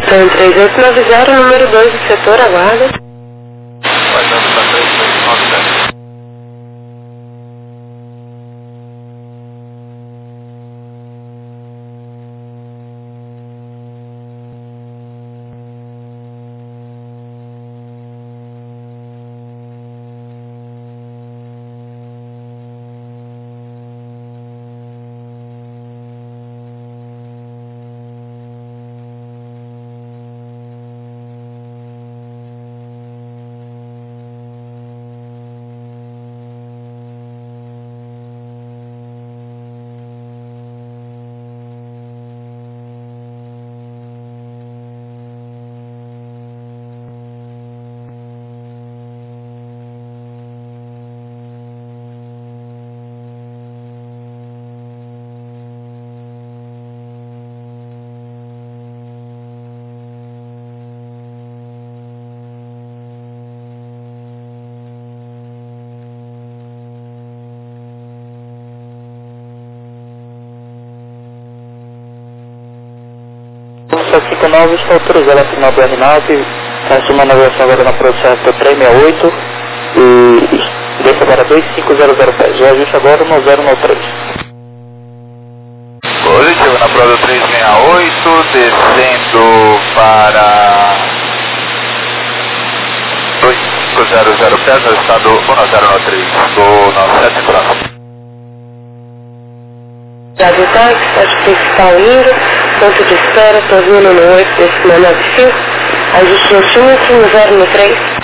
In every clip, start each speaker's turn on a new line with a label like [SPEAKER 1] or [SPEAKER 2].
[SPEAKER 1] Então, 3890, número 2 do setor, aguarda.
[SPEAKER 2] Passando para 3890.
[SPEAKER 3] Só 59 está autorizado a final do R9, faz uma navegação agora na produção SP368 e desce agora 25000 pés. O ajuste agora no 093.
[SPEAKER 2] Positivo na prova 368, descendo para 2500 pés no estado 1093 do 97
[SPEAKER 1] Rádio táxi, acho que está indo, ponto de espera, estou vindo no 8 desse 95, ajuste no 5, no 093.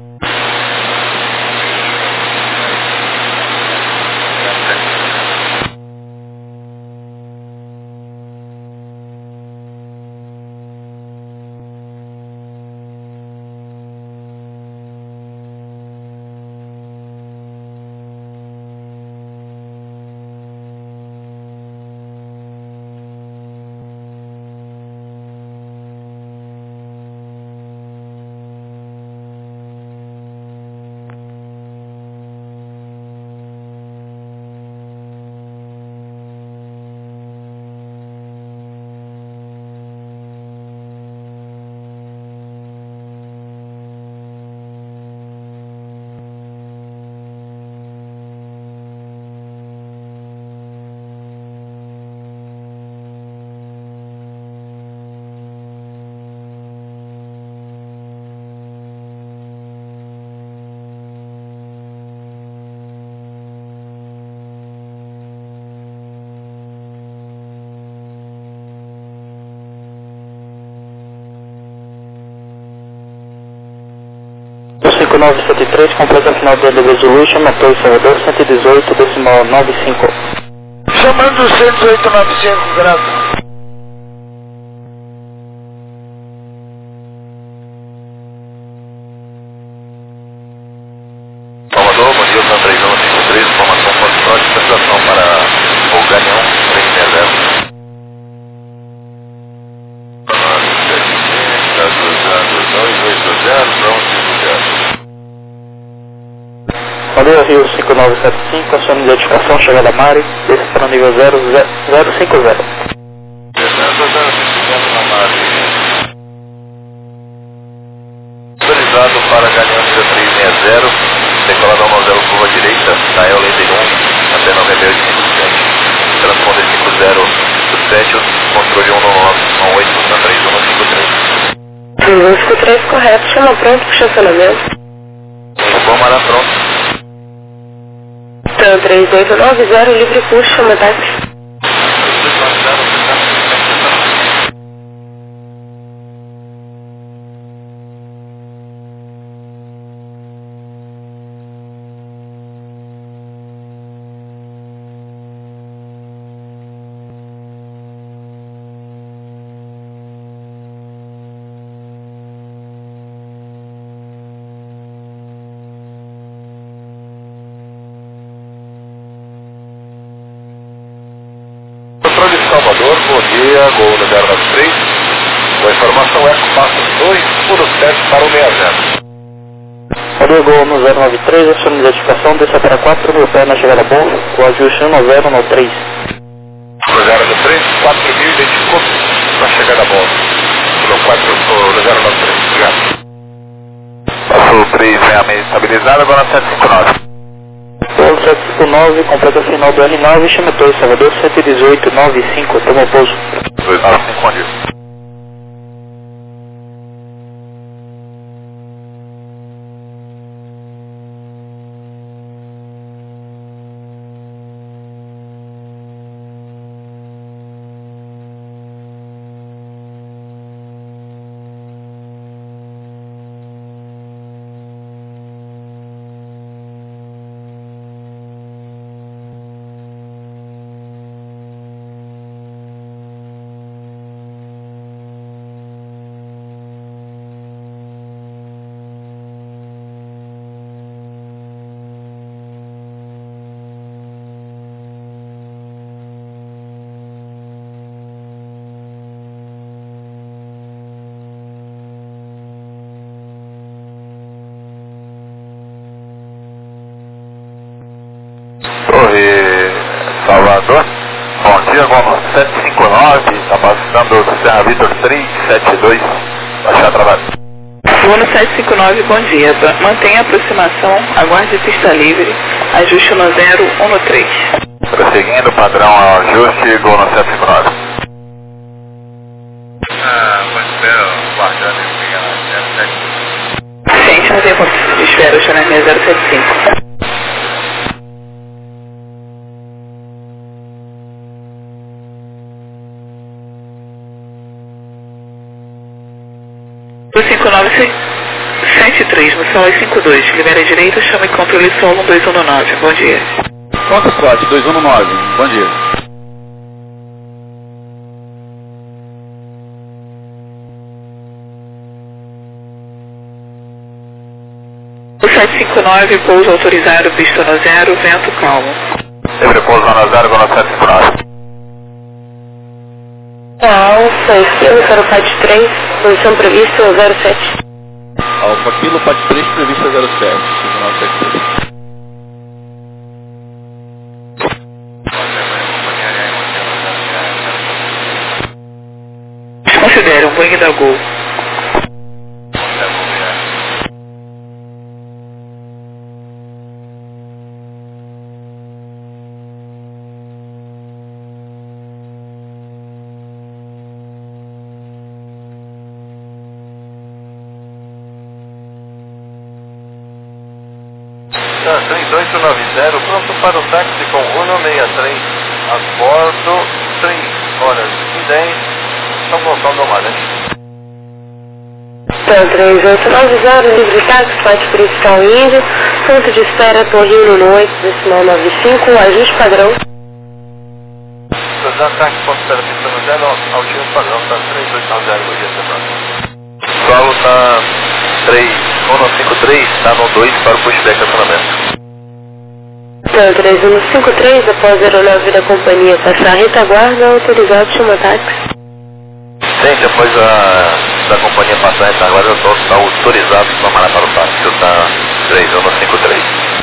[SPEAKER 3] O 5973 completa a final do The Resolution, motor Salvador 118, decimal 95.
[SPEAKER 2] Chamando o 10895, grava. Salvador, bom dia, São 3153, informação positiva de sensação para o Galeão 360.
[SPEAKER 3] Valeu, Rio 5975, acione de edificação, chegada a Mari, desce para o nível 050.
[SPEAKER 2] Autorizado para Galeão 360, decolado ao modelo curva direita, da EL 91 até 9857. Transponder 5027, controle 198, na 3153.
[SPEAKER 1] 3153, correto, chama pronto para estacionamento.
[SPEAKER 2] Vamos lá, pronto.
[SPEAKER 1] Então, 3890, livre curso, chama táxi.
[SPEAKER 2] Controle de Salvador, bom dia, gol no 093. A informação é que passa 2 por 7 para o 60.
[SPEAKER 3] Valeu, gol no 093, acione de edificação, desce para 4000 pés na chegada boa, o ajuste 1093.
[SPEAKER 2] No 093, 4000 identificou na chegada boa. No 4000. meio estabilizado, agora 759.
[SPEAKER 3] Polo 759, completa final do L9, chama Torre Salvador 71895, toma o pouso.
[SPEAKER 2] 295, bom dia. Torre Salvador, bom dia, vamos 759, está passando Serra Vitor 372, baixar trabalho.
[SPEAKER 4] Vono 759, bom dia, mantenha a aproximação, aguarde pista livre, ajuste no 0, 1 no 3.
[SPEAKER 2] Prosseguindo, padrão ajuste, gol no 759. Guardando esse 075.
[SPEAKER 4] Gente, não tem condição de espera, eu estou na minha 075. O 5973, no solo 52, libera a direita, chama e controle solo 2119, bom dia.
[SPEAKER 5] Foxtrot 219, bom dia.
[SPEAKER 4] O 759, pouso autorizado, pista no 0, vento calmo.
[SPEAKER 2] Livre pouso no 0, gol no 759.
[SPEAKER 1] Alfa, Kilo, 043, posição prevista 07.
[SPEAKER 5] Alfa Kilo, Pat 3, prevista 07, 1973.
[SPEAKER 4] Considere um Boeing da Gol.
[SPEAKER 2] Tá, 3890, pronto para o táxi com 163, a bordo 3 horas e 10, estão voltando ao mar, né?
[SPEAKER 1] Então, 3890, livre táxi, flight principal indo, ponto de espera, Torre 1 decimal 95, ajuste padrão.
[SPEAKER 2] Cruzar táxi, ponto de espera, pista no 0, altivo padrão, tá 3890, bom dia, semana. Solo tá 3153, tá no 2 para o pushback acionamento.
[SPEAKER 1] Então, 3153, após a aeronave da companhia passar a retaguarda, autorizado chama táxi.
[SPEAKER 2] Sim, depois da companhia passar a retaguarda, eu estou autorizado para tomar para o táxi, tá 3153.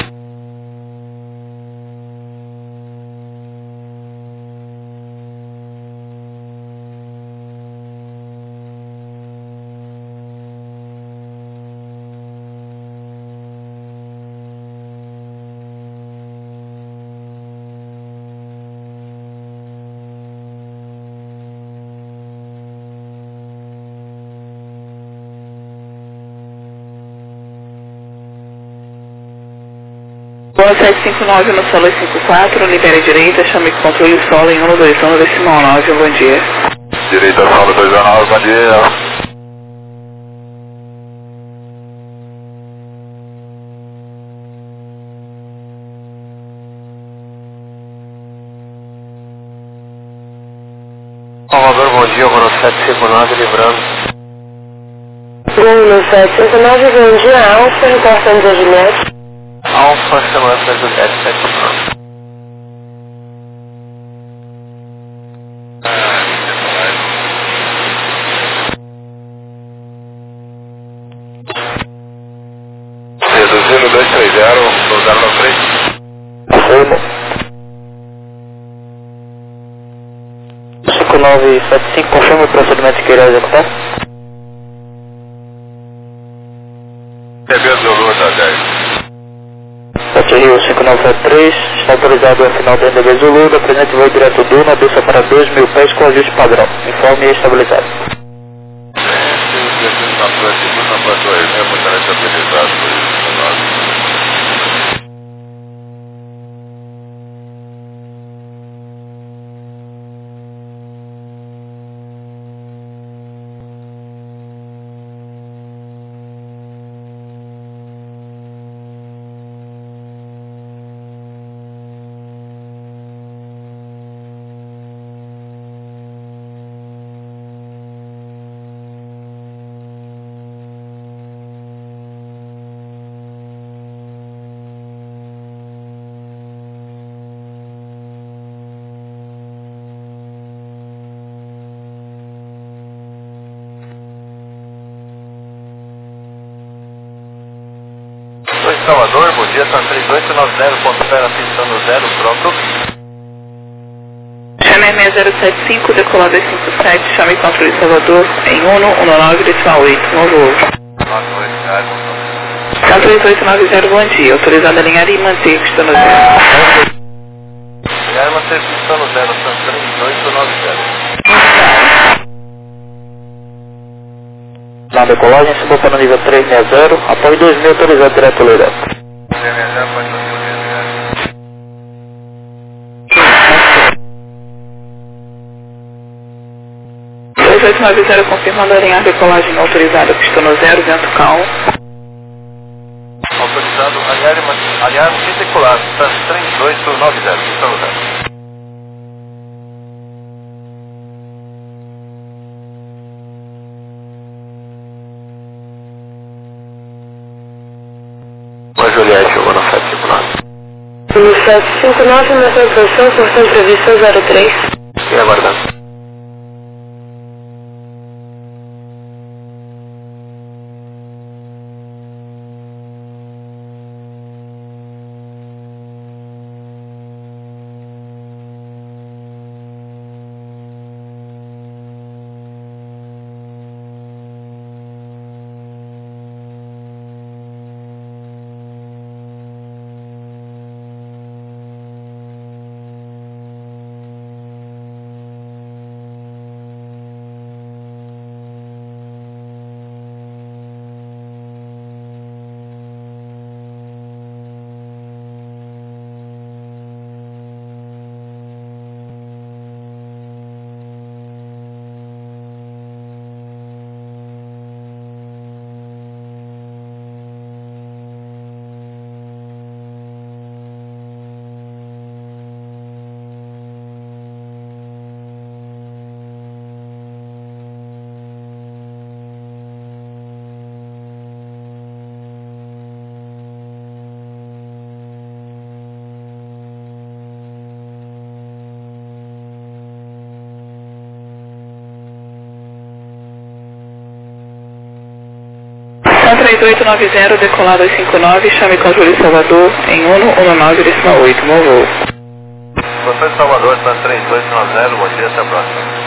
[SPEAKER 4] Boa 759 no solo 54, libera a direita, chame e controle solo em 121 decimal 9, bom dia.
[SPEAKER 2] Direita solo 219, bom dia. Salvador, bom dia, Bruno 759, livrando.
[SPEAKER 1] Bruno 759, bom dia, Alfa, reportando a Juliette.
[SPEAKER 2] Alfa, chamando para Juliette 759. Reduzindo 230, pousar na frente.
[SPEAKER 3] Rumo. 5975, confirma o procedimento que irá executar.
[SPEAKER 2] Recebendo o Lula da 10.
[SPEAKER 3] 973, está autorizado o final do NDB Zulu, da presente voo direto Duna, desça para 2.000 pés com ajuste padrão. Informe estabilizado.
[SPEAKER 2] Na planta OEM, fortalece habilidade por isso. Oi, Salvador, bom dia, tá 3890, ponto pera, pista no 0, pronto.
[SPEAKER 4] Chame 6075, decolado 257, chame controle Salvador em 119, decimal 8, novo voo. Tá 3890, bom dia, autorizado a alinhar e manter pista no 0.
[SPEAKER 2] Alinhar e manter pista no 0, tá 3890.
[SPEAKER 3] Na decolagem, subiu para o nível 360, após 2.000 autorizado direto Leirão.
[SPEAKER 2] 360 pode ser o
[SPEAKER 4] 3890 confirmando a alinhar decolagem autorizada, pista no 0, vento calmo.
[SPEAKER 2] autorizado, alinhar e decolar, tá 3890, pista no 0.
[SPEAKER 3] Juliette, chegou no 759.
[SPEAKER 1] No 759, nessa posição, função prevista 03.
[SPEAKER 3] E aguardando.
[SPEAKER 4] São 3890, decolado 259, chame controle Salvador em 119, decimal 8, novo voo.
[SPEAKER 2] Você de Salvador, tá 3890, bom dia, até a próxima.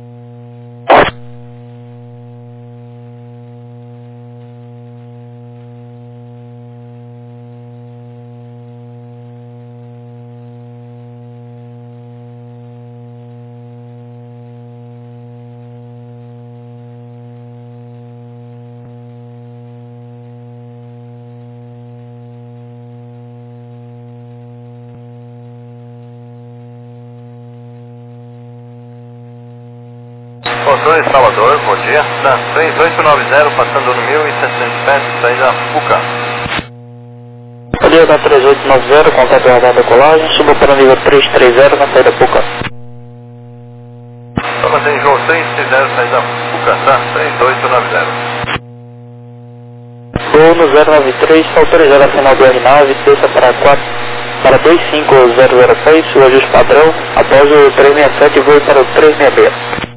[SPEAKER 2] Controle de Salvador, bom dia. Tá, 3890, passando no 1067, saída Puca.
[SPEAKER 3] Bom dia, da 3890, contato radar decolagem, suba para o nível 330 na saída Puca.
[SPEAKER 2] Só mantém João 330, saída Puca, tá? 3890.
[SPEAKER 3] Voo no 093, está autorizado a final do R9, desça para 25006, o ajuste padrão, após o 367 voo para o 366.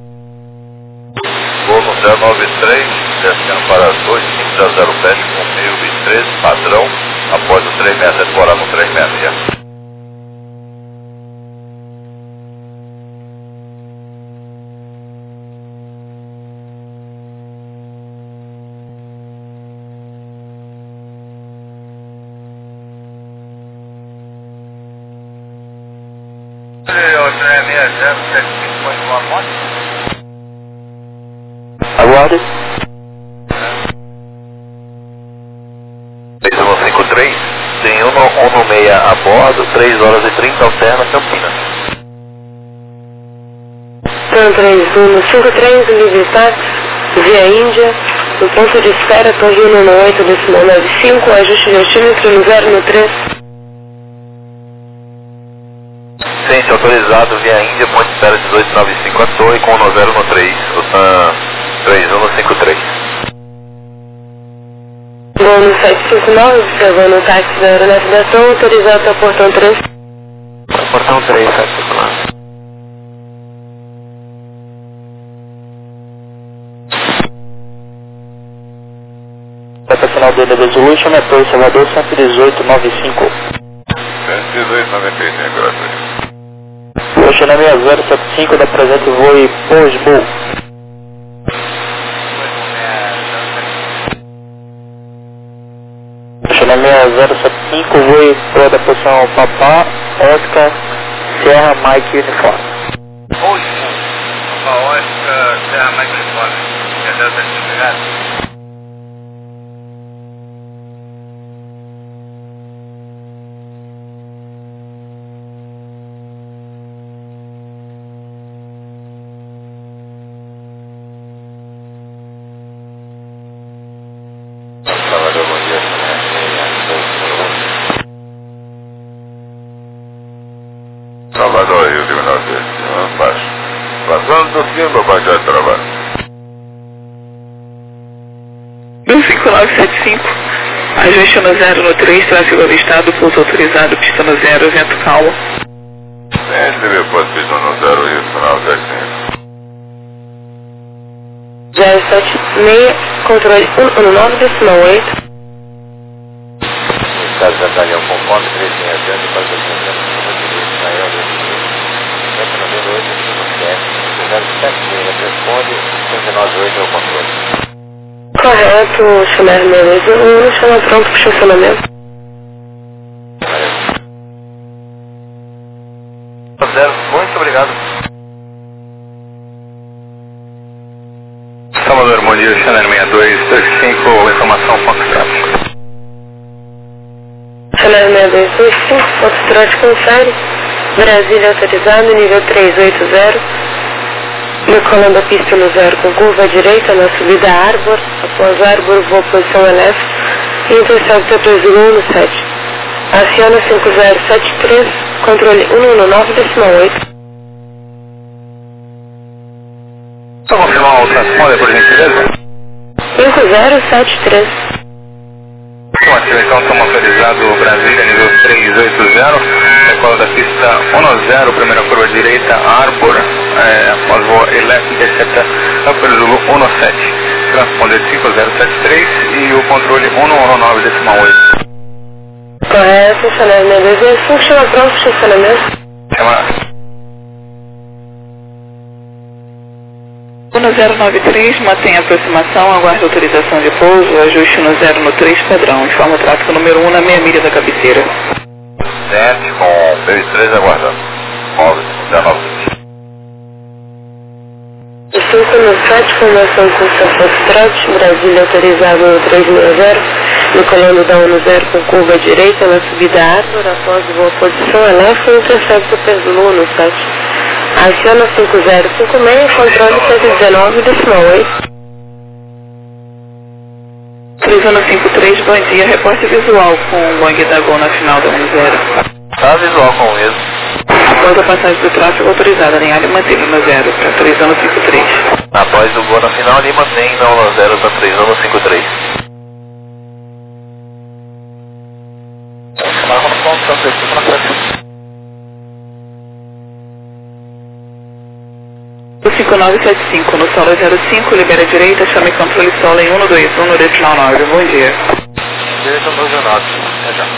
[SPEAKER 2] Voo no 093, descendo para 25007 com 1013, padrão, após o 367 morar no 366.
[SPEAKER 3] Aguarde.
[SPEAKER 2] 3153, tem 116 a bordo, 3 horas e 30, alterna Campinas.
[SPEAKER 1] Então 3153, livre táxi, via Índia, no ponto de espera, Torre 118, decimal 95, ajuste de altímetro no 0 no 3.
[SPEAKER 2] Ciência autorizado via Índia, ponto de espera 1895 a torre, com 10 no 3, OTAN 3153.
[SPEAKER 1] Voo no 759, observando o táxi da aeronavegação, autorizado até o portão 3.
[SPEAKER 3] Portão 3, 759. Operacional dele Resolution, Metrô Salvador 11895.
[SPEAKER 2] 11895, graças.
[SPEAKER 3] Oceana 6075 da presente voo e Posbo. Oceana 6075 voo e Pro da posição Papá, Oscar, Sierra, Mike Uniforme.
[SPEAKER 2] Oscar, Sierra, Mike Uniforme. Entendeu? Tá desligado? Salvador, bom dia. Salvador, Rio de Minas Gerais. Baixo. Passando do Simba, Bajá de Trabalho.
[SPEAKER 4] 25975, ajuste no 0 no 3, tráfego avistado, pouso autorizado, pista no 0, vento calmo.
[SPEAKER 2] SB, pista no 0 e final 75.
[SPEAKER 1] 076, controle 119, decimal 8.
[SPEAKER 2] Estado da Batalhão conforme 360, para 200, maior de 078, responde, 598 é o controle.
[SPEAKER 1] Correto, chamar beleza, chama pronto para o estacionamento.
[SPEAKER 2] Muito obrigado. Salvador, bom dia, Chanel 6225, informação Foxtrot.
[SPEAKER 1] Chanel 6225, Foxtrot confere, Brasília autorizado, nível 380, decolando a pista no 0 com curva à direita, na subida Arbor, após Arbor, voo posição LF, e intercepta 2 no 7. Aciona 5073, controle 119, decimal 8.
[SPEAKER 2] Só confirmar o transponder, por gentileza?
[SPEAKER 1] 5073.
[SPEAKER 2] Então, estamos autorizado Brasília, nível 380, decola da pista 10, primeira curva direita, Arbor, após voo LF, intercepta Upper Zulu 17, transponder 5073 e o controle 119, decimal 8.
[SPEAKER 1] Correto, Chanel 6225, chama pronto para o estacionamento.
[SPEAKER 2] Chama
[SPEAKER 4] 1093, mantém a aproximação, aguarde autorização de pouso, ajuste no 0 no 3, padrão, informa o tráfego número 1 na meia milha da cabeceira.
[SPEAKER 2] 7 com P3 aguardando. 9, 19.
[SPEAKER 1] 5 no 7, formação com Foxtrot, Brasília autorizado no 360, decolando da 10 com curva à direita, na subida Arbor, após voo posição LF, intercepta Zulu no 7. Aciona 5056, controle 119, decimal 8.
[SPEAKER 4] 3153, bom dia, reporte visual com o Boeing da Gol na final da 10.
[SPEAKER 2] Tá visual com o mesmo.
[SPEAKER 4] Após a passagem do tráfego autorizada, alinhado e mantido no 0, para 3153.
[SPEAKER 2] Após o gol na final, ele mantém na 10 para 3153. Vamos com o
[SPEAKER 4] 5975, no solo 05, libera a direita, chame controle solo em 121 no decimal 9. Bom dia.
[SPEAKER 2] Direita no jornal. É já.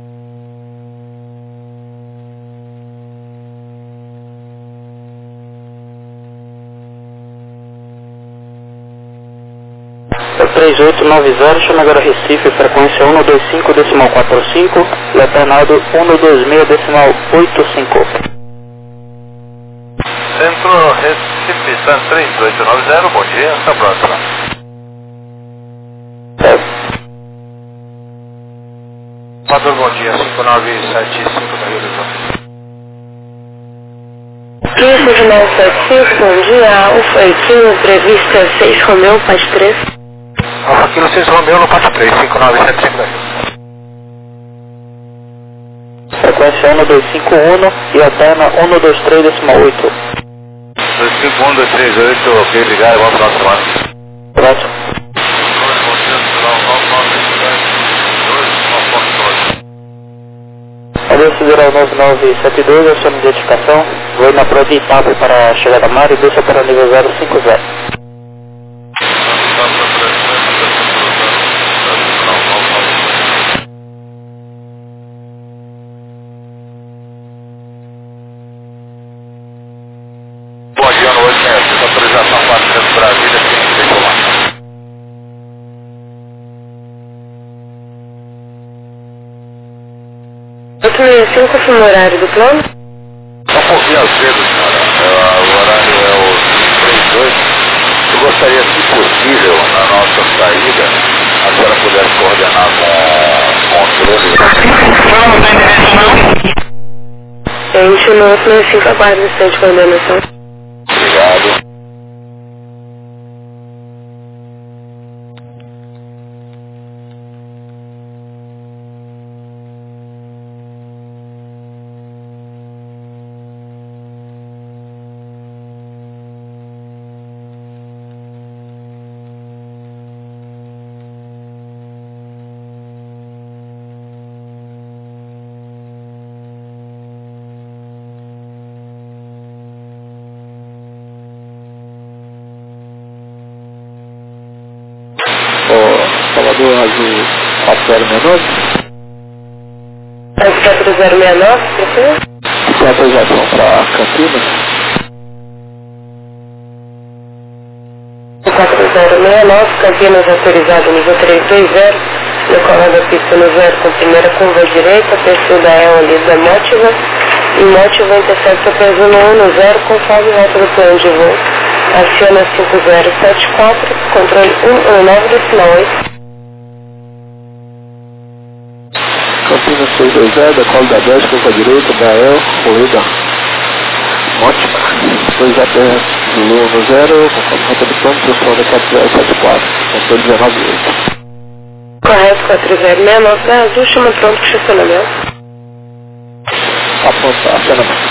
[SPEAKER 3] É 3890, chama agora Recife, frequência 125, decimal 45, Leternado 126, decimal 85.
[SPEAKER 2] Recife Santos 3890, bom dia, até a próxima. Salvador, bom dia, 5975 da Rio Horizonte.
[SPEAKER 1] Isso de 975, bom dia, Alfa Equino, prevista 6 Romeu, PAT 3.
[SPEAKER 2] Alfa Kilo 6 Romeu no PAT 3, 5975 da Rio.
[SPEAKER 3] Frequência 1251 e alterna 123,8.
[SPEAKER 2] 251, 238, ok, obrigado, vamos para a semana.
[SPEAKER 3] Próximo. Adeus Federal 9972, a sua identificação. Vou na prova de etapa para a chegada a mar e desça para o nível 050.
[SPEAKER 2] Bom dia, noite, né? Autorização 400 Brasília, tem que lá.
[SPEAKER 1] Outro 65, no horário do plano?
[SPEAKER 2] Um pouquinho cedo, cara. O horário é o 38. Eu gostaria, se possível, na nossa saída, a senhora pudesse coordenar com o controle.
[SPEAKER 1] Gente, no outro 65, aguarda o instante de coordenação.
[SPEAKER 2] Obrigado.
[SPEAKER 3] Salvador Azul 4069.
[SPEAKER 1] 4069, professor?
[SPEAKER 3] Tem autorização para Campinas.
[SPEAKER 1] 4069, Campinas autorizado nível 320, decolando a pista no 0 com primeira curva direita, perfil da EL ali da Mótiva, e Mótiva intercepta peso no 1 no 0, conforme rota do plano de voo. Aciona 5074, controle 119,8.
[SPEAKER 3] Campinas 620, decolo da Bélgica, curva direita, Gael, corrida ótima. 2 APS do Lua no 0, conforme rota do plano, transforma 4074, controle 198.
[SPEAKER 1] Correto, 4069, da Azul, chama pronto para estacionamento.
[SPEAKER 3] Pronto, acionamento.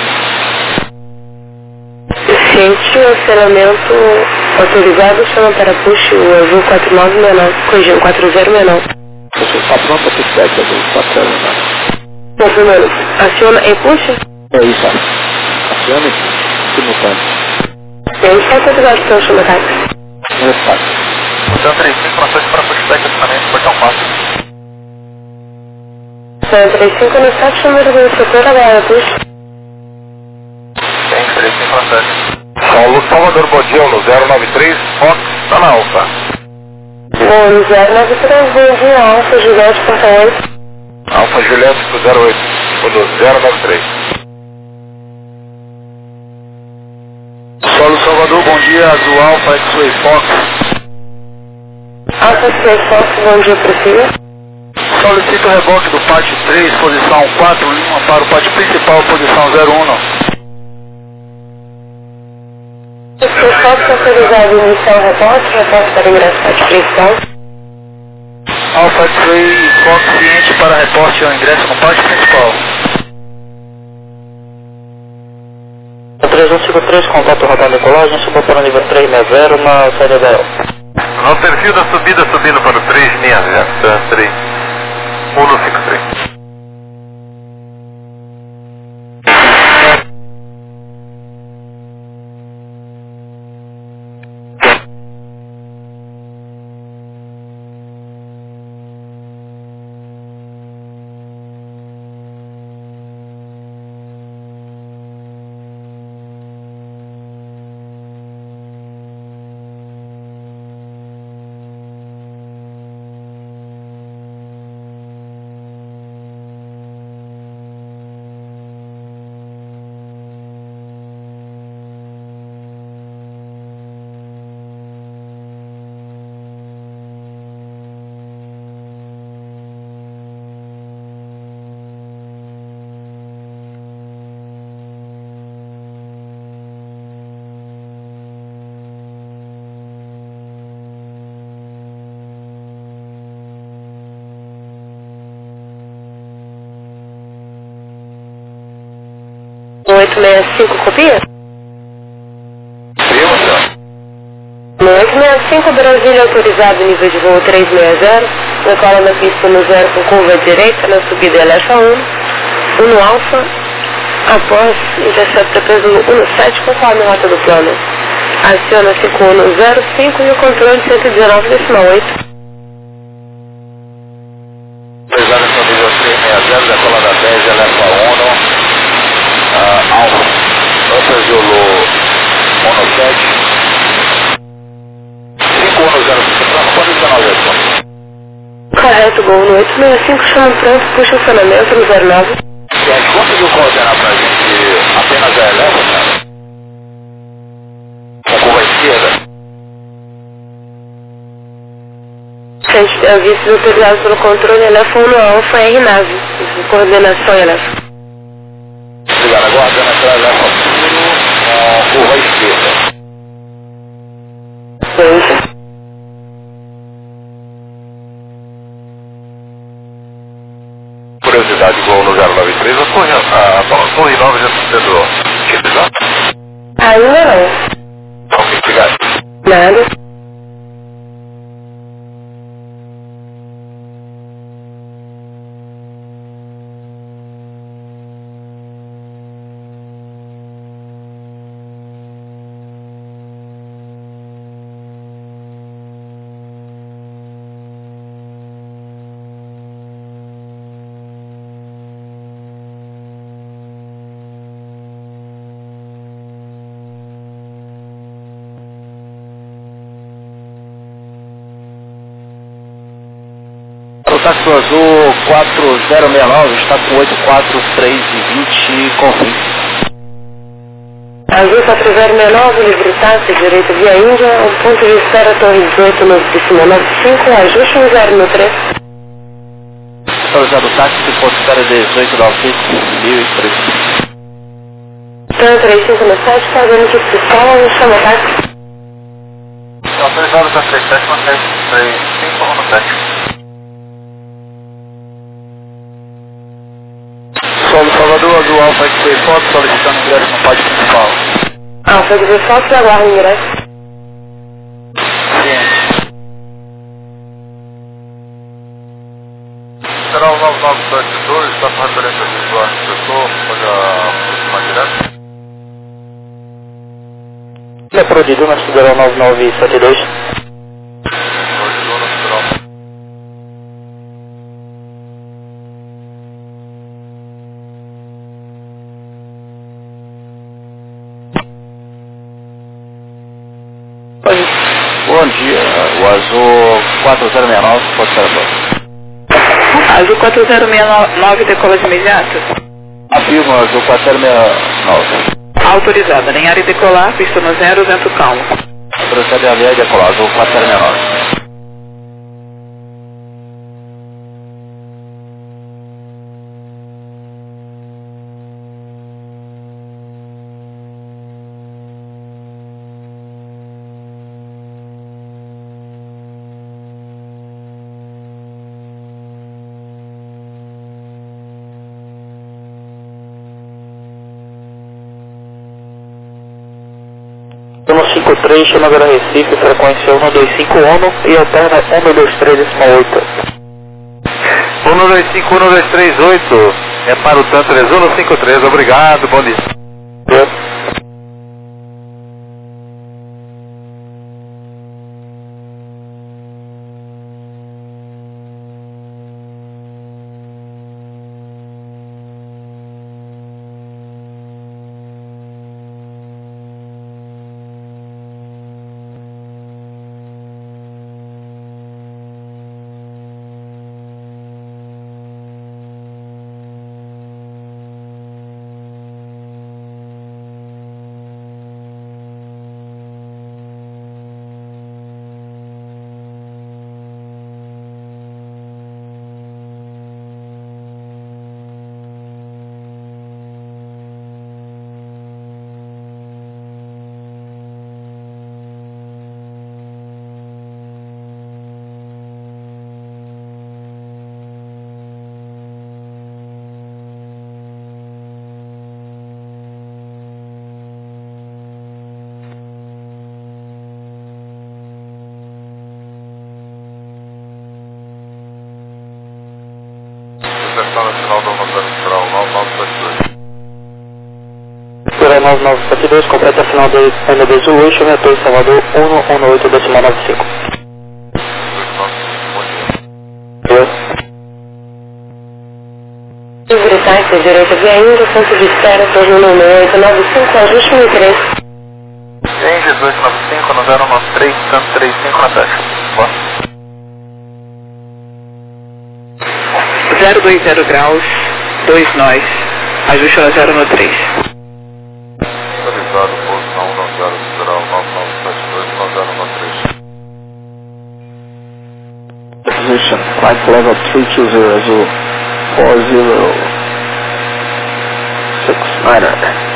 [SPEAKER 1] Ciente, o acionamento autorizado, chama para push o Azul 4969, corrigindo 4069.
[SPEAKER 3] Você está pronto para feedback, Azul 4069.
[SPEAKER 1] Bom, primeiro, aciona e puxa?
[SPEAKER 3] É isso, acione simultâneo.
[SPEAKER 1] Tem só autorizado para o chama táxi.
[SPEAKER 3] Resultado.
[SPEAKER 2] Então, 35, ações para pushback, acionamento, portão 4.
[SPEAKER 1] 35 no 7, número do instrutor, agora puxa.
[SPEAKER 2] Tem 35, ações. Saulo Salvador, bom dia, no 093, Fox, está na Alfa.
[SPEAKER 1] Bom, 093, bom dia, Alfa, Juliette, portão 8.
[SPEAKER 2] Alfa Juliette pro 08, no 093. Solo Salvador, bom dia, Azul Alfa, X-Way Fox.
[SPEAKER 1] Alfa, X-Way Fox, bom dia, prefiro.
[SPEAKER 2] Solicito o reboque do pátio 3, posição 4, Lima, para o pátio principal, posição 01.
[SPEAKER 1] X-Way Fox, autorizado iniciar o reporte para ingresso pátio principal.
[SPEAKER 2] Alfa X-Way Fox, ciente para reporte ao ingresso no pátio principal.
[SPEAKER 3] 3153, contato Radar Nicolagem, suba para o nível 360 na saída da EL.
[SPEAKER 2] No perfil da subida, subindo para o 360, 153.
[SPEAKER 1] 865 copia?
[SPEAKER 2] Viu, senhor?
[SPEAKER 1] No 865 Brasília autorizado nível de voo 360, decola na pista no 0 com curva direita na subida Elefa 1, 1 alfa, após intercepta peso 17 conforme a rota do plano. Aciona 5105 e o controle 119,8.
[SPEAKER 2] Autorizado no nível 360, decola da 10, Elefa 1, alfa, Upper Zulu 17. 5105,
[SPEAKER 1] Correto, gol no 865, chama pronto, puxa o funcionamento no 09.
[SPEAKER 2] Gente, conseguiu coordenar pra gente apenas a Elefa, cara? Com curva esquerda?
[SPEAKER 1] Gente, eu vi sido autorizado pelo controle Elefa 1 no alfa R nave. Coordenação Elefa.
[SPEAKER 2] Obrigado, aguardando aquela Elefa 1 com curva esquerda.
[SPEAKER 1] Gente.
[SPEAKER 2] Curiosidade, voo no 093, a Torre Nova já está sendo utilizada?
[SPEAKER 1] Ainda não.
[SPEAKER 2] Ok, obrigado.
[SPEAKER 1] Nada.
[SPEAKER 3] O táxi azul 4069 está com 84320, confirme.
[SPEAKER 1] Azul 4069, livre táxi, direita via Índia, o ponto de espera Torre 18 no Piscina 95, ajuste no 013.
[SPEAKER 3] Autorizado o táxi, ponto de espera 1896, 1003.
[SPEAKER 1] Então 35 no site, fazendo que pistola, chama táxi.
[SPEAKER 2] Autorizado para 37, 35 no 7.
[SPEAKER 3] Solo Salvador, azul alfa XP foto, solicitando ingresso no pátio principal.
[SPEAKER 1] Alfa de foto e aguarda o ingresso.
[SPEAKER 3] Sim.
[SPEAKER 2] Será o 9972, está com referência visual no setor, pode aproximar direto?
[SPEAKER 3] Leopoldo na Sideral 9972. Bom dia, o azul 4069, pode ser agora.
[SPEAKER 4] Azul 4069 decola de imediato.
[SPEAKER 3] Afirma azul 4069.
[SPEAKER 4] Autorizada, em área decolar, pista no 0, vento calmo.
[SPEAKER 3] Procede a via decolar, azul 4069. Zona 53, chama Vera Recife, frequência 1251 e alterna 1238.
[SPEAKER 2] 125, 1238, é para o Tantra 153, obrigado, bom dia. nacional do Rosário Central, 9972.
[SPEAKER 3] Por 9972, completa a final do NB Zulu, Retorno Salvador 118.95.
[SPEAKER 1] Livre táxi, direita via Índia, centro de espera, turno número 895, ajuste 1003.
[SPEAKER 2] Em 1895, no 093, 135 na taxa. Boa.
[SPEAKER 4] 020 graus, 2 nós, ajuste no 013.
[SPEAKER 2] Autorizado, posição 10, litoral 9972, 1013.
[SPEAKER 3] Position, flight level 320, Azul 4069.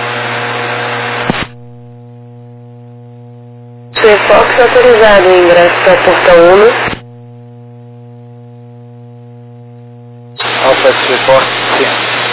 [SPEAKER 1] Fox autorizado, ingresso para portão 1.
[SPEAKER 3] Alpha Report, sim.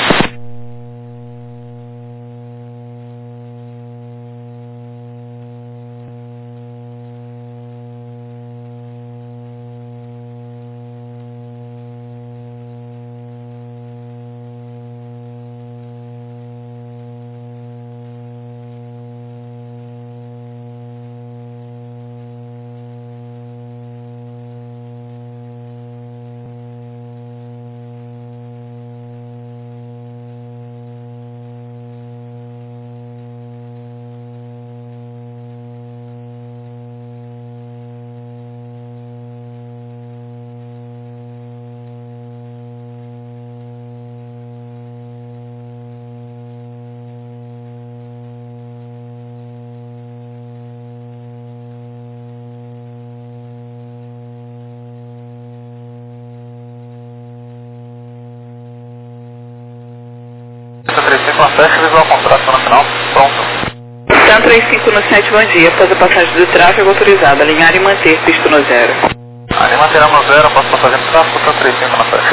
[SPEAKER 2] Na taxa, visual contrato no final, pronto.
[SPEAKER 4] Stan 35 no 7, bom dia. Após a passagem do tráfego autorizado, alinhar e manter pista no 0.
[SPEAKER 2] Ali manteremos no 0, após passagem do tráfego, Stan 35 na taxa.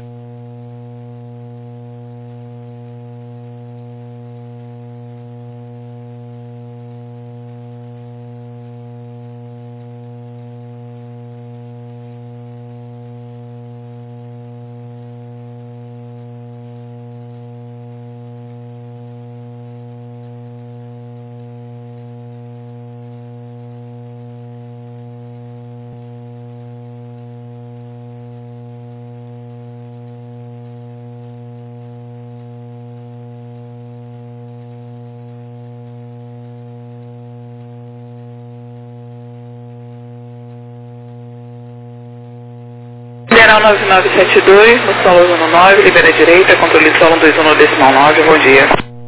[SPEAKER 4] Liberal 9972, no solo 19, libera direita, controle solo 121.9, bom dia.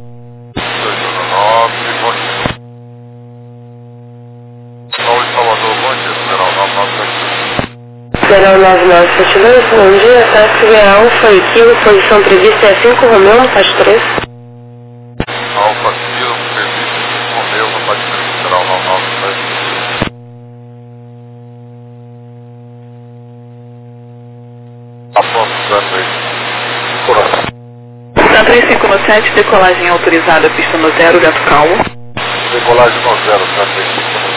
[SPEAKER 2] 219, bom dia. Sol de Salvador, bom dia, Liberal 9972.
[SPEAKER 1] Liberal 9972, bom dia, táxi via Alfa e Kilo, posição prevista é 5 Romeu, no faixa 3.
[SPEAKER 2] Alfa Kilo, previsto 5 Romeu, no faixa 3, Liberal 9972.
[SPEAKER 4] Stan 35 no 7, decolagem autorizada, pista no 0, vento calmo.
[SPEAKER 2] Decolagem no 0, Stan 35 no 7.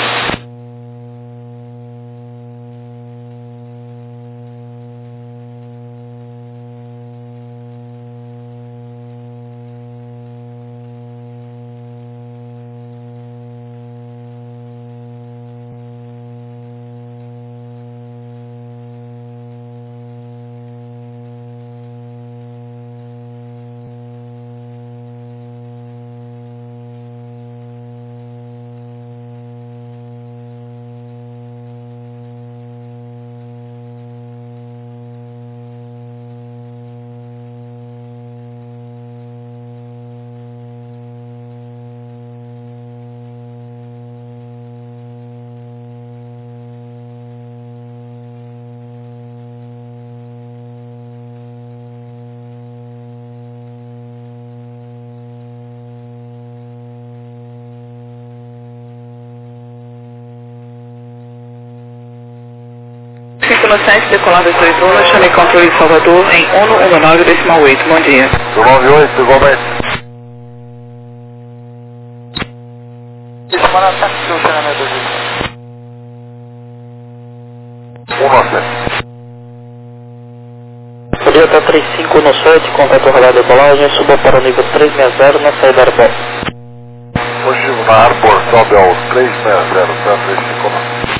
[SPEAKER 4] No 7, decolada 21, chamei controle de Salvador em 119.8, bom dia.
[SPEAKER 2] 198, igualmente. Semana tá que o treinamento aqui. 197.
[SPEAKER 3] Direita 3517, contato radar de decolagem, suba para o nível 360 na saída Arbor.
[SPEAKER 2] Positivo na Arbor, sobe ao 360, tá? 359.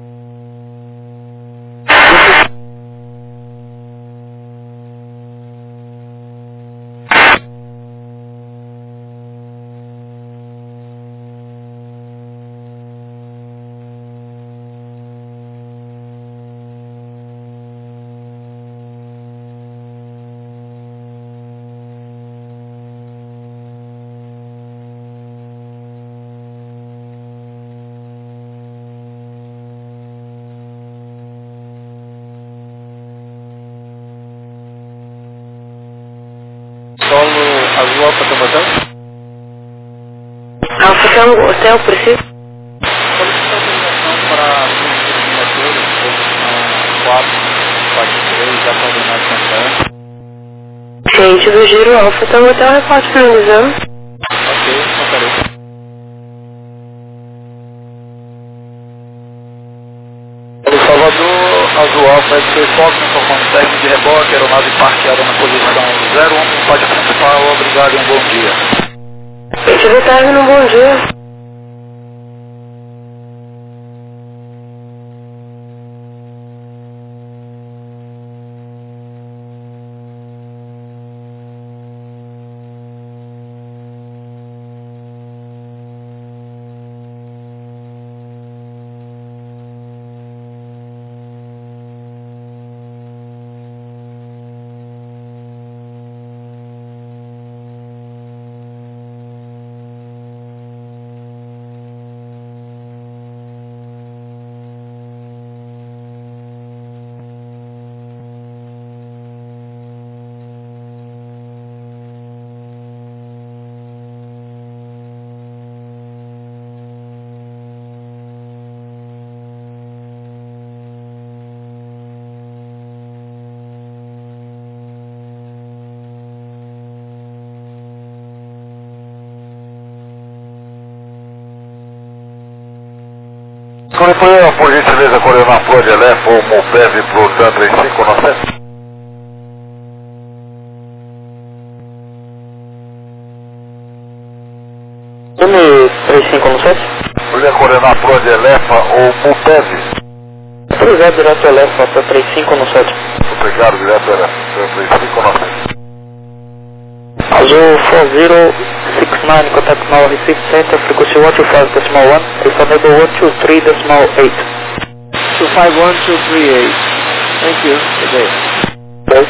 [SPEAKER 3] Solo azul Alfa Tango
[SPEAKER 1] Alfa Tango, hotel, preciso?
[SPEAKER 3] Solicitação para motores, posição 4, 3, já coordenado com a
[SPEAKER 1] Gente do giro Alfa Tango, hotel, reporte finalizando.
[SPEAKER 3] Ok, contarei. Salvador, Azul Alfa, SP Fox, informando técnico de reboque, aeronave parqueada na posição 01, pode principal, obrigado e um bom dia.
[SPEAKER 1] Gente do término, bom dia.
[SPEAKER 2] Coreia, por gentileza, coordenar Flor de Elefo, Mopev pro TAN 3597.
[SPEAKER 3] Tome 3517?
[SPEAKER 2] Podia coordenar Flor de Elefa ou Mopev.
[SPEAKER 3] Obrigado, direto Elefa, até 3517.
[SPEAKER 2] Obrigado, direto Elefa, 3597.
[SPEAKER 3] Azul 4069, contact now Recife Center, frequency 125.1, if enable 123.8. 251238. Thank you. Good day. Bye.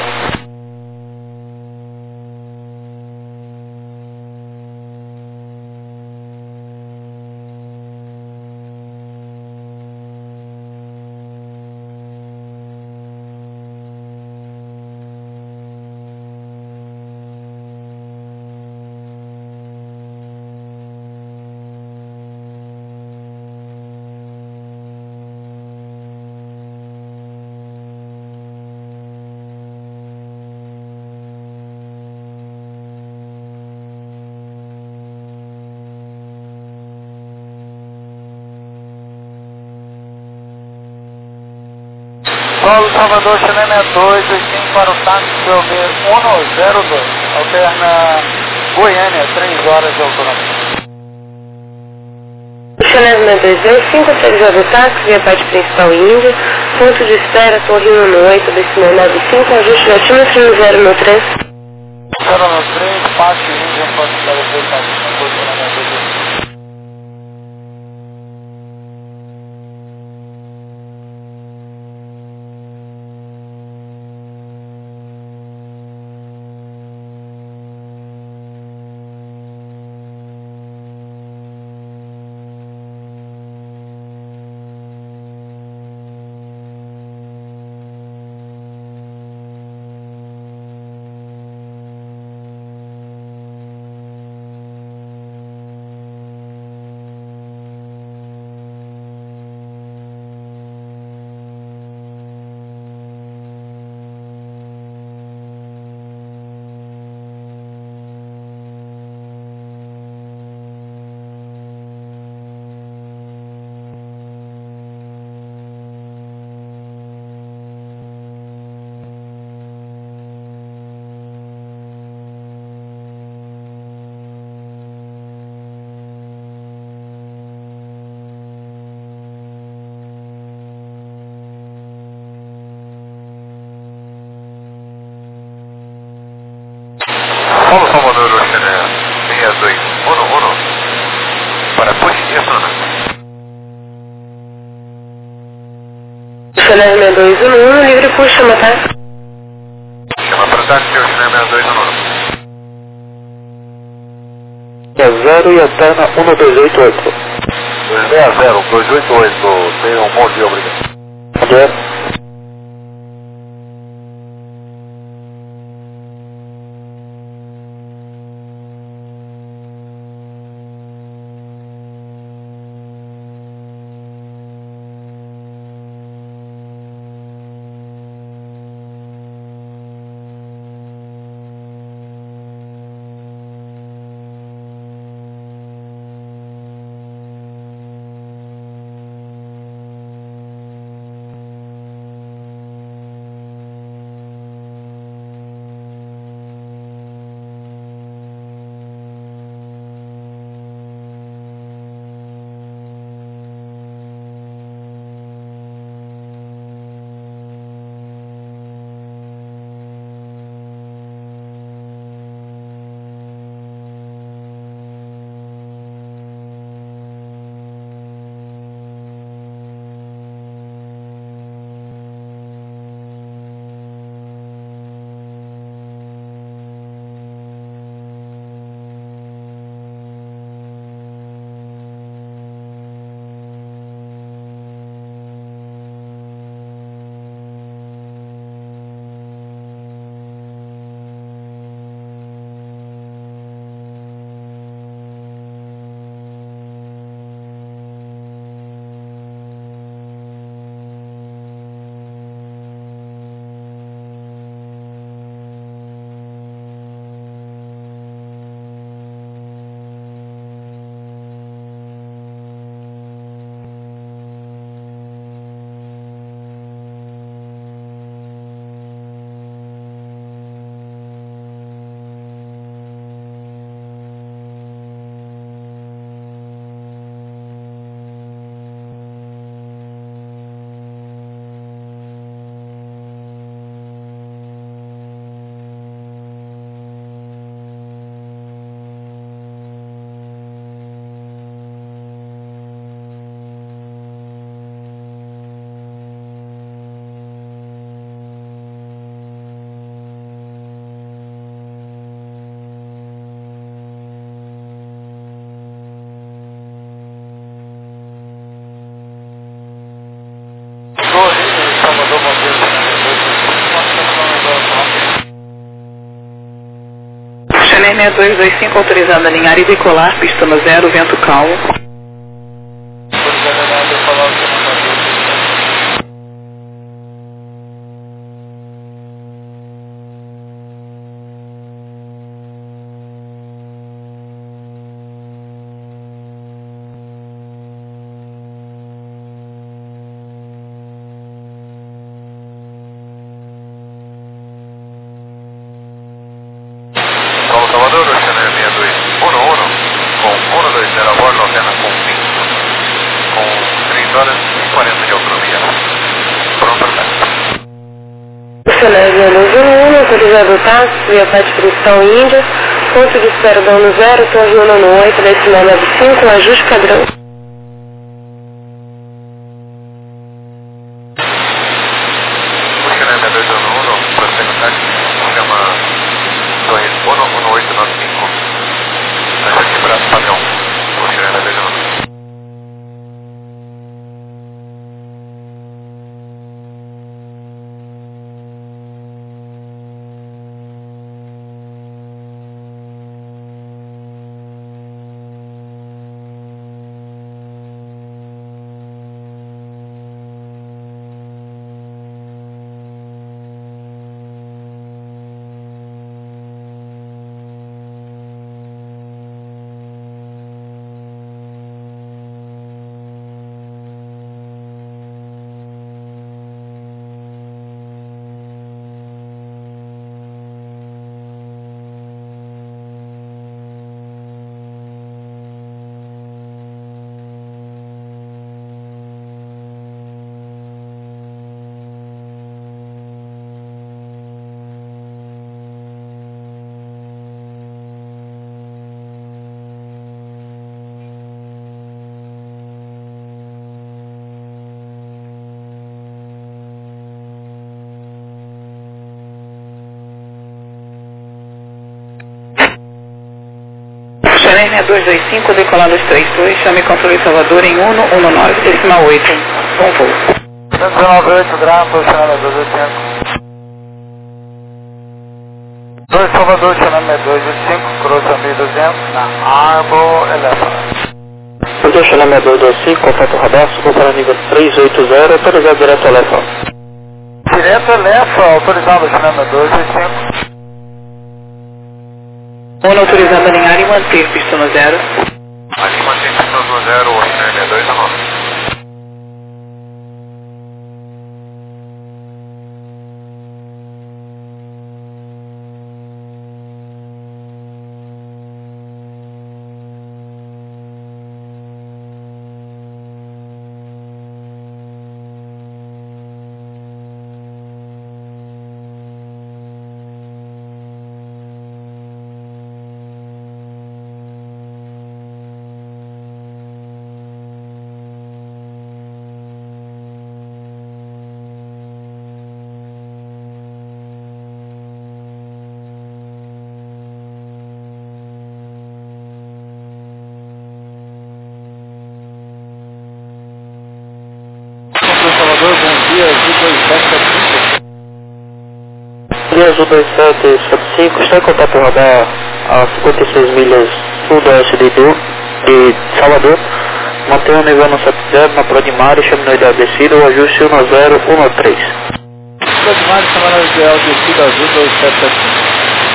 [SPEAKER 2] Solo Salvador, Chilena 2, destino para o táxi PLV 102, alterna Goiânia, 3 horas de autonomia.
[SPEAKER 1] Chilena 225, autorizado o táxi, via parte principal Índia, ponto de espera, Torre 118, decimal 95, ajuste latímetro no 093.
[SPEAKER 2] 093, parte Índia, pode estar depois táxi, posicionamento aqui. Paulo Salvador, Oceané 6211, para Puxinha,
[SPEAKER 1] Oceané 6211, livre por chama, tá?
[SPEAKER 2] Chama para táxi, Oceané 6211.
[SPEAKER 3] É 0 e Eterna 1288.
[SPEAKER 2] 260, 288, tenha um bom dia, obrigado.
[SPEAKER 3] Adeus.
[SPEAKER 4] Oceané 6225, autorizada a alinhar e decolar, pista no 0, vento calmo.
[SPEAKER 2] Paulo Salvador, Oceané 6211, com 120 a bordo, alterna com 5, com 3 horas e 40 de autonomia. Pronto para táxi.
[SPEAKER 1] Oceané 6211, autorizado táxi, via parte principal Índia, ponto de espera dono 0, torre 198, decimal 95, ajuste padrão.
[SPEAKER 2] Oceané 6211, prossegue o táxi, chama 1895. Taxa de braço padrão. Oceané 6211.
[SPEAKER 4] 6225, decolando os 32, chame controle Salvador em 119, decimal 8, bom voo.
[SPEAKER 2] 198 graus, posicionamento 285. 2 Salvador, chamamento 285, cruza 1200, na Arbor Elephant.
[SPEAKER 3] Salvador, chamamento 225, contato radar, subo para nível 380, autorizado direto ao Elephant.
[SPEAKER 2] Direto Elephant, autorizado, chamamento 285.
[SPEAKER 4] Uno autorizado a alinhar e manter pista no 0.
[SPEAKER 2] Aqui mantém pista no 0, 862
[SPEAKER 3] Salvador, bom dia, Azul 2775, está em contato radar a 56 milhas sudoeste de Salvador, mantenha o nível no 70 na Prodimar e chame no ideal descida o ajuste 1013.
[SPEAKER 2] Prodimar, chamando no ideal descida Azul 2775.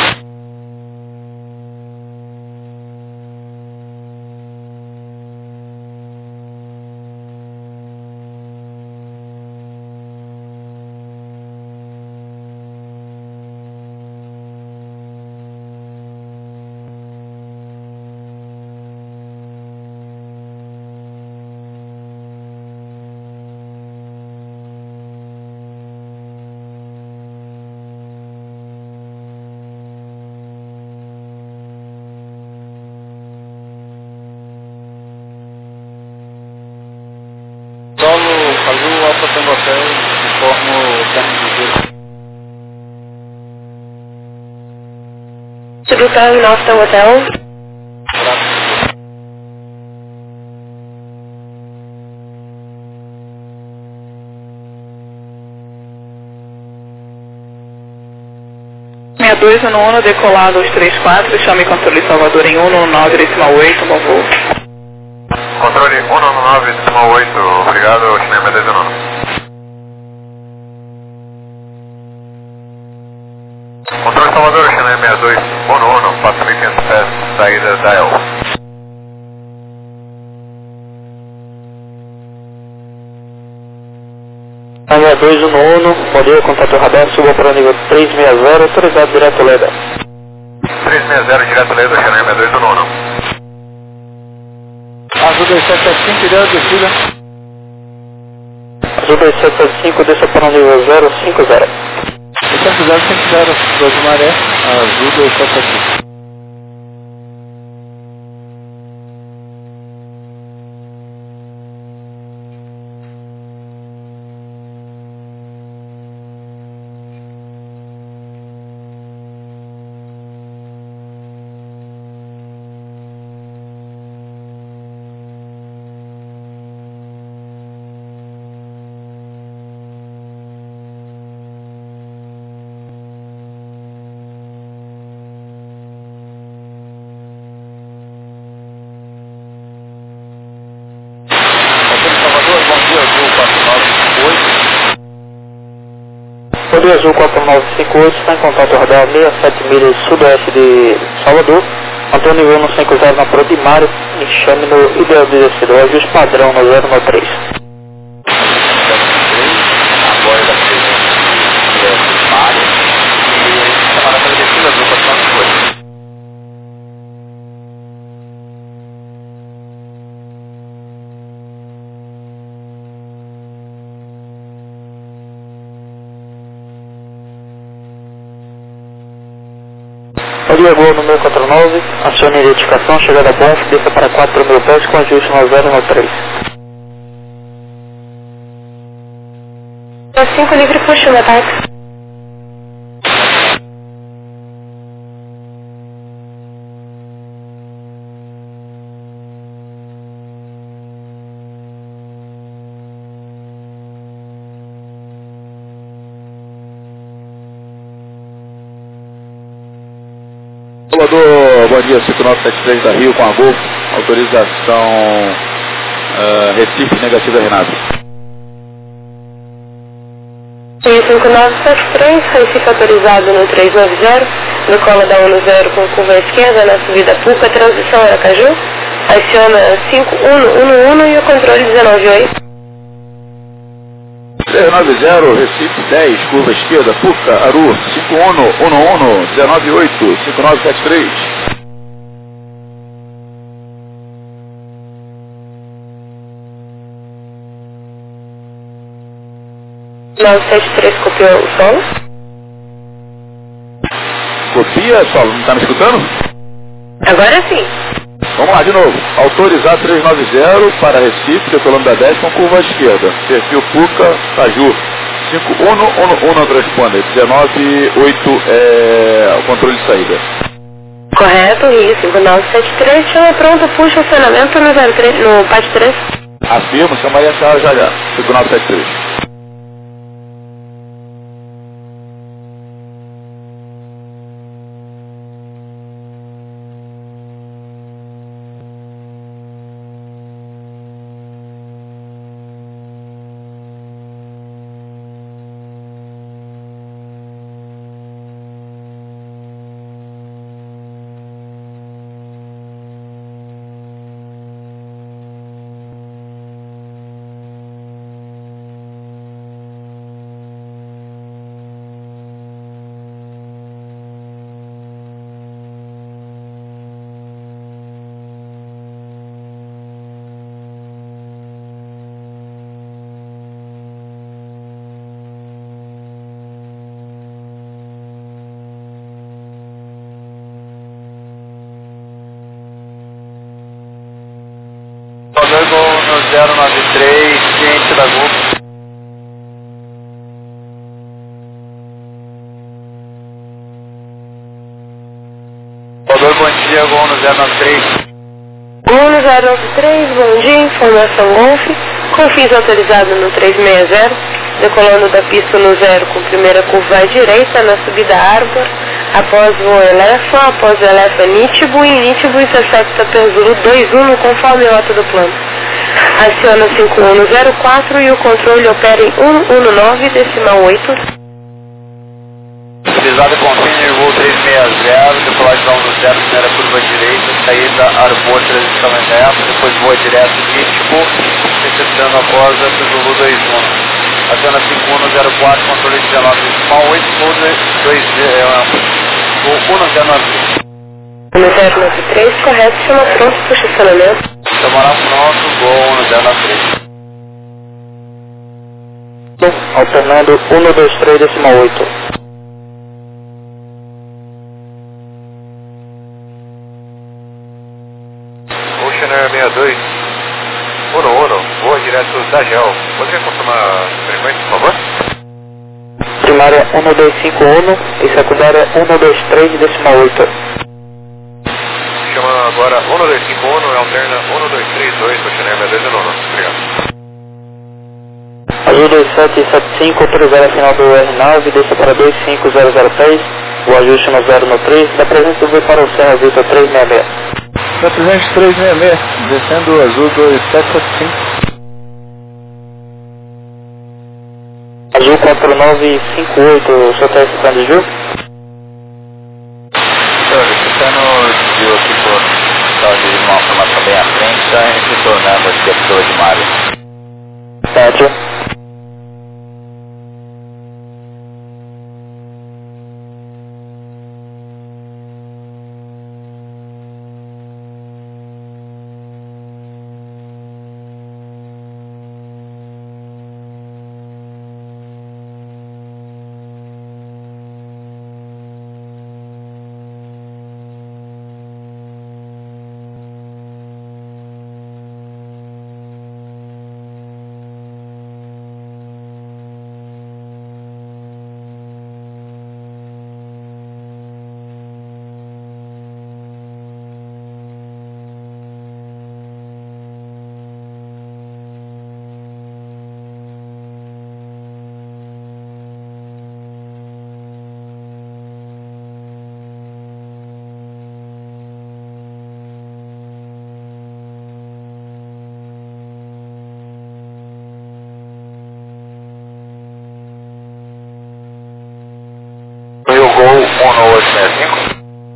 [SPEAKER 5] Solo Azul Alfa Tango Hotel, informo o término do giro.
[SPEAKER 1] Tributão em Alfa Tango Hotel.
[SPEAKER 4] Meia 2 no 1, decolado aos 34, chame controle Salvador em 119, decimal 8, bom voo.
[SPEAKER 2] Controle 119, decimal 8, obrigado, cinema 19. Controle Salvador, cinema 62, 1, 4.500 pés, saída da El.
[SPEAKER 3] Meia 211, bom dia, contato radar, suba para o nível 360, autorizado direto Leda.
[SPEAKER 2] 360, direto Leda, cinema 219.
[SPEAKER 3] Azul 2775, ideal descida. Azul 2775, desça para o nível 050.
[SPEAKER 2] 050, Prodimar Azul 2775.
[SPEAKER 3] Rodovia Azul 4958, está em contato radar 67 milhas sudoeste de Salvador, mantém o nível no 50 na Prodimar e chame no ideal de descida, o ajuste padrão no 093.
[SPEAKER 2] Agora da presença área e chamada para descida Azul 4958.
[SPEAKER 3] Rodovia Gol número 49, acione a identificação, chegada bom, desça para 4.000 pés com ajuste no 093.
[SPEAKER 1] 5 livre puxa no ataque.
[SPEAKER 5] Equador, bom dia, 5973 da Rio com a Gol, autorização Recife negativa Renato.
[SPEAKER 1] Rio 5973, Recife autorizado no 390, decola da 10 com curva à esquerda na subida Puca, transição Aracaju, aciona 5111 e o controle 198.
[SPEAKER 5] 390, Recife 10, curva esquerda, Puca, Aru, 5111, 198, 5973.
[SPEAKER 1] 973 copiou o solo.
[SPEAKER 5] Copia, Solo, não está me escutando?
[SPEAKER 1] Agora sim.
[SPEAKER 5] Vamos lá de novo. Autorizar 390 para Recife, decolando da 10 com curva à esquerda. Perfil Puca, Caju. 5111 não corresponde. 198 é o controle de saída.
[SPEAKER 1] Correto, Rio 5973, chama pronto, puxa o funcionamento no 03, no PAT 3.
[SPEAKER 5] Afirmo, chamaria a senhora já. 5973.
[SPEAKER 2] 093, ciente da Gol. Salvador, bom dia, Gol no 093.
[SPEAKER 1] Gol no 093, bom dia, informação Golf, com fins autorizado no 360, decolando da pista no 0 com primeira curva à direita na subida Arbor, após o Elefa, após o Elefa Nítibo, e Nítibo intersecta Penzulo 21 conforme a rota do plano. Aciona 5104 e o controle opera em 119,8.
[SPEAKER 2] Utilizado com Finer, voo 360, decolagem da 10, primeira curva à direita, saída Arbor, transição Elefa, depois voa direto Nítibo, receptando após a Penzulo 21. Aciona 5104, controle 19,8, voo 109.
[SPEAKER 1] No 093, correto, chama pronto para o estacionamento.
[SPEAKER 2] Chamará pronto, Gol no 093.
[SPEAKER 3] Alternando 123,8.
[SPEAKER 2] Ocean Air 62, 11, voa direto da GEL. Poderia confirmar a frequência, por favor?
[SPEAKER 3] Primária 1251 e secundária 123,8.
[SPEAKER 2] Chama agora 1251 e alterna 1232, Ocean Air 62 e 9. Obrigado.
[SPEAKER 3] Azul 2775, autorizar a final do R9, deixa para 25003, o ajuste no 093, da presença do para o Serra Vitor 366.
[SPEAKER 5] Da presente 366, descendo o Azul 2775.
[SPEAKER 3] Azul 4958, o senhor está escutando de Ju?
[SPEAKER 2] Escutando de aqui por causa de uma formação bem à frente, está retornando aqui a pessoa de Mário.
[SPEAKER 3] Certo.
[SPEAKER 5] 1865.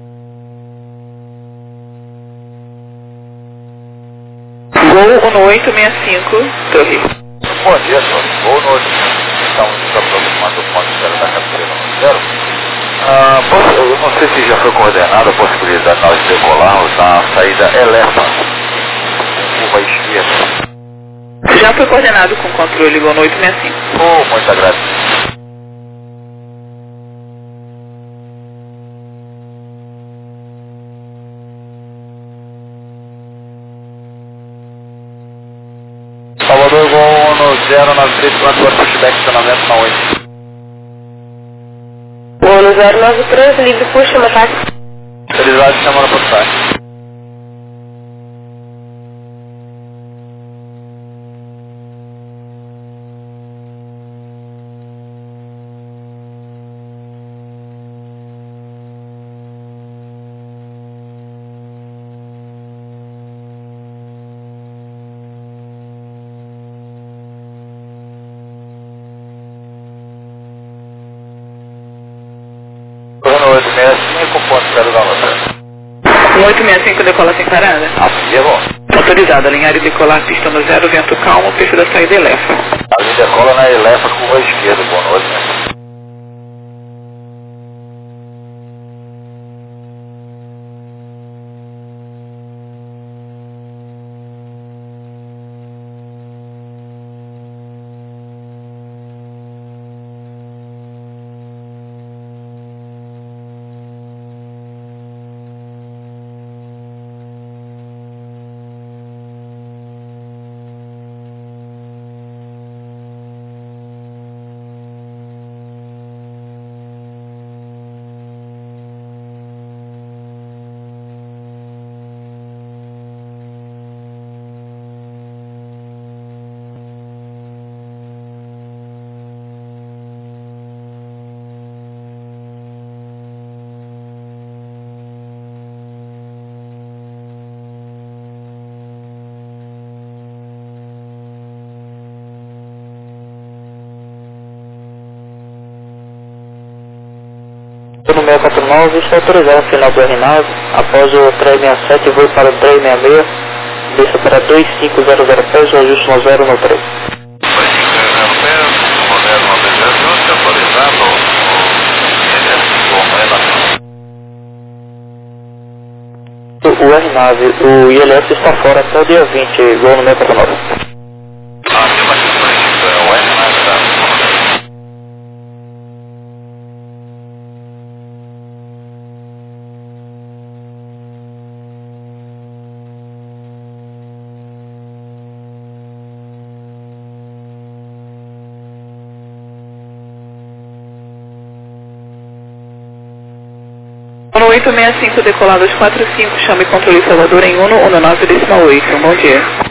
[SPEAKER 4] Gol 1865, Torre.
[SPEAKER 5] Bom dia, senhor. Vou no estamos nos aproximando do ponto zero da captura zero. Eu não sei se já foi coordenada a possibilidade de nós decolarmos na saída Elephant, curva esquerda.
[SPEAKER 4] Já foi coordenado com controle Gol 1865.
[SPEAKER 5] Oh, muito agradecido. Salvador, Gol no 093, transporte pushback, estacionamento na 8.
[SPEAKER 1] Gol no 093, livre push, chama táxi.
[SPEAKER 5] Utilizado, chamando por táxi. Gol 865, ponto 0 da nota.
[SPEAKER 4] 1865 decola sem parada.
[SPEAKER 5] Aqui é bom.
[SPEAKER 4] Autorizado, alinhar e decolar pista no 0, vento calmo, perfil da saída Elefa.
[SPEAKER 5] Ali decola na Elefa, curva esquerda, boa noite.
[SPEAKER 3] No 649, está autorizado o final do R9, após o 367 voo para o 366, desça para 2500 pés, o ajuste no 0 no 3. O R9, o ILS está fora até o dia 20, gol no 649.
[SPEAKER 4] No 865 decolado aos 45, chame controle Salvador em 119,8. Bom dia.